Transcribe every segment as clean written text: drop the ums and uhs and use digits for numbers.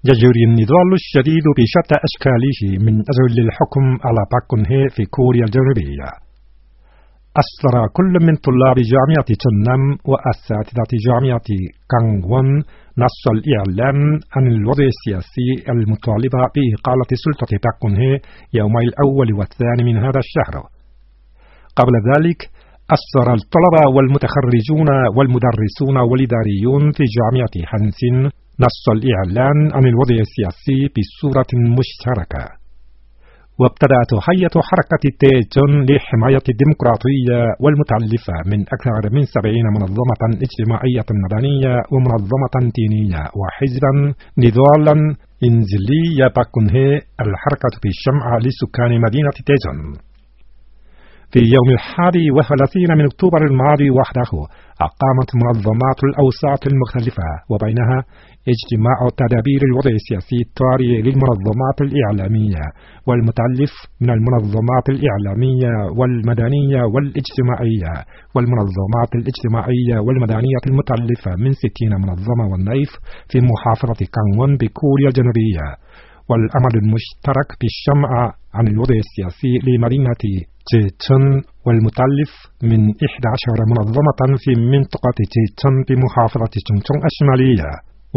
يجري النضال الشديد بشتى أشكاله من أجل الحكم على باك كون هي في كوريا الجنوبية. أصدر كل من طلاب جامعة تشونام وأساتذة جامعة كانغوون نص الإعلان عن الوضع السياسي المطالب بإقالة سلطة باك كون هي يومي الأول والثاني من هذا الشهر. قبل ذلك أصدر الطلبة والمتخرجون والمدرسون والإداريون في جامعة هانسين نص الإعلان عن الوضع السياسي بصورة مشتركة. وابتدأت هيئة حركة تيجون لحماية الديمقراطية والمتعلفة من أكثر من 70 منظمة اجتماعية مدنية ومنظمة دينية وحزبا نضالا إنزلي باك كون هي الحركة بالشمع لسكان مدينة تيجون. في يوم 31 من أكتوبر الماضي وحده أقامت منظمات الأوساط المختلفة وبينها اجتماع تدابير الوضع السياسي الطارئ للمنظمات الإعلامية والمتعلف من المنظمات الإعلامية والمدنية والاجتماعية والمنظمات الاجتماعية والمدنية المتعلفة من 60 منظمة والنيف في محافظة كانغوون بكوريا الجنوبية، والأمل المشترك بالشمع عن الوضع السياسي لمدينة جيتشون والمتعلف من 11 منظمة في منطقة جيتشون بمحافظة شونغشون الشمالية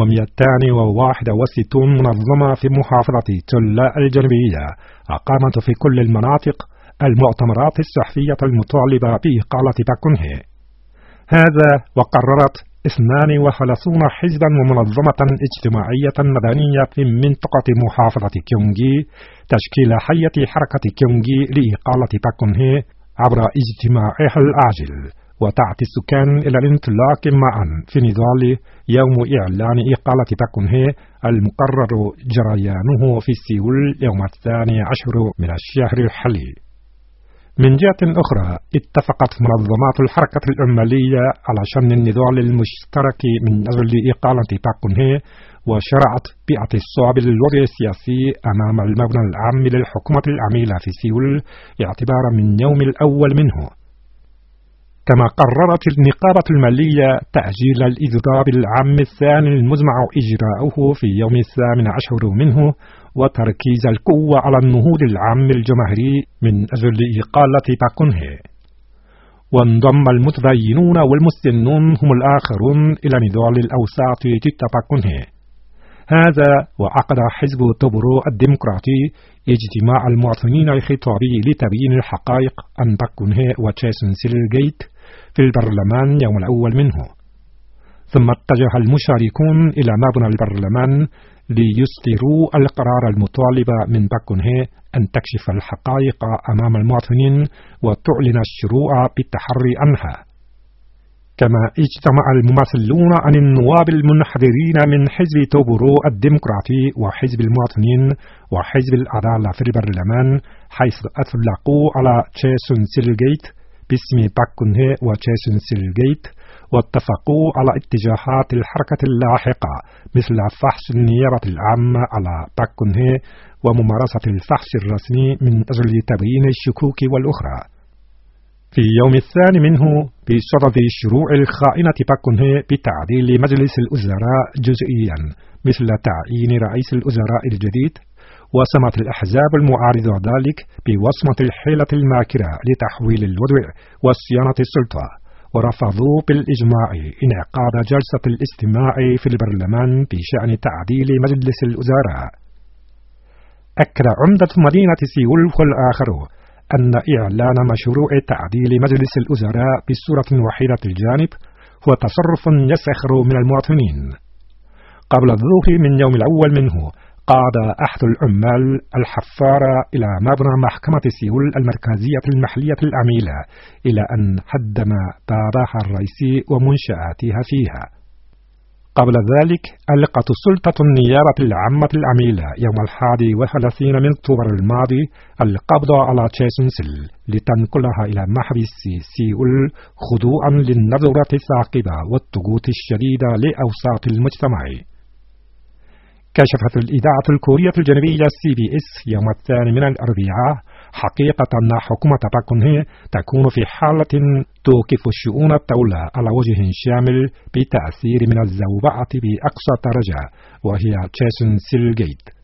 و261 منظمة في محافظة تشولا الجنوبية أقامت في كل المناطق المؤتمرات الصحفية المطالبة بإقالة باك كون هي. هذا وقررت 32 حزبا ومنظمة اجتماعية مدنية في منطقة محافظة كيونغي تشكيل هيئة حركة كيونغي لإقالة باك كون هي عبر اجتماعها العاجل، وتعطي السكان إلى الانطلاق معا في نضال يوم إعلان إقالة باك كون هي المقرر جريانه في سيول يوم 12 من الشهر الحالي. من جهة أخرى اتفقت منظمات الحركة العمالية على شن النضال المشترك من أجل إقالة باك كون هي، وشرعت باعتصاب الوضع السياسي أمام المبنى العام للحكومة العميلة في سيول اعتبارا من يوم الأول منه. كما قررت النقابة المالية تأجيل الإضراب العام الثاني المزمع إجراؤه في يوم 18 منه، وتركيز القوة على النهوض العام الجماهيري من أجل إقالة باك كون هي. وانضم المتدينون والمسنون هم الآخرون إلى نضال الأوساط ضد باك كون هي. هذا وعقد حزب توبرو الديمقراطي اجتماع المواطنين الخطابي لتبيين الحقائق عن باك كون هي وتشيسون سيلجيت في البرلمان يوم الأول منه. ثم اتجه المشاركون إلى مبنى البرلمان ليصدروا القرار المطالب من باك كون هي أن تكشف الحقائق أمام المواطنين وتعلن الشروع بالتحري عنها. كما اجتمع الممثلون عن النواب المنحدرين من حزب توبرو الديمقراطي وحزب المواطنين وحزب العدالة في البرلمان، حيث أطلقوا على تشيسون سيلجيت باسم باك كون هي وتشيسون سيلجيت، واتفقوا على اتجاهات الحركة اللاحقة مثل فحص النيابة العامة على باك كون هي وممارسة الفحص الرسمي من أجل تبيين الشكوك والأخرى. في يوم الثاني منه بصدد شروع الخائنة باك كون هي بتعديل مجلس الوزراء جزئيا مثل تعيين رئيس الوزراء الجديد، وسمت الأحزاب المعارضة ذلك بوصمة الحيلة الماكرة لتحويل الوضع وصيانة السلطة، ورفضوا بالإجماع انعقاد جلسة الاستماع في البرلمان بشأن تعديل مجلس الوزراء. أكد عمدة مدينة سيول والآخر أن إعلان مشروع تعديل مجلس الوزراء بصورة وحيدة الجانب هو تصرف يسخر من المواطنين. قبل الظهر من يوم الأول منه قاد أحد العمال الحفارة إلى مبنى محكمة سيول المركزية المحلية العميلة إلى أن هدم بابها الرئيسي ومنشآتها فيها. قبل ذلك ألقت سلطة النيابة العامة العميلة يوم 31 من أكتوبر الماضي القبض على تشيسون سيل لتنقلها إلى محبس سيول خضوعا للنظرة الثاقبة والضغوط الشديدة لأوساط المجتمع. كشفت الإذاعة الكورية الجنوبية CBS يوم 2 من الأربعاء حقيقة أن حكومة باك كون هي تكون في حالة توقف الشؤون الدولة على وجه شامل بتأثير من الزوبعة بأقصى درجة، وهي تشيسون سيلجيت.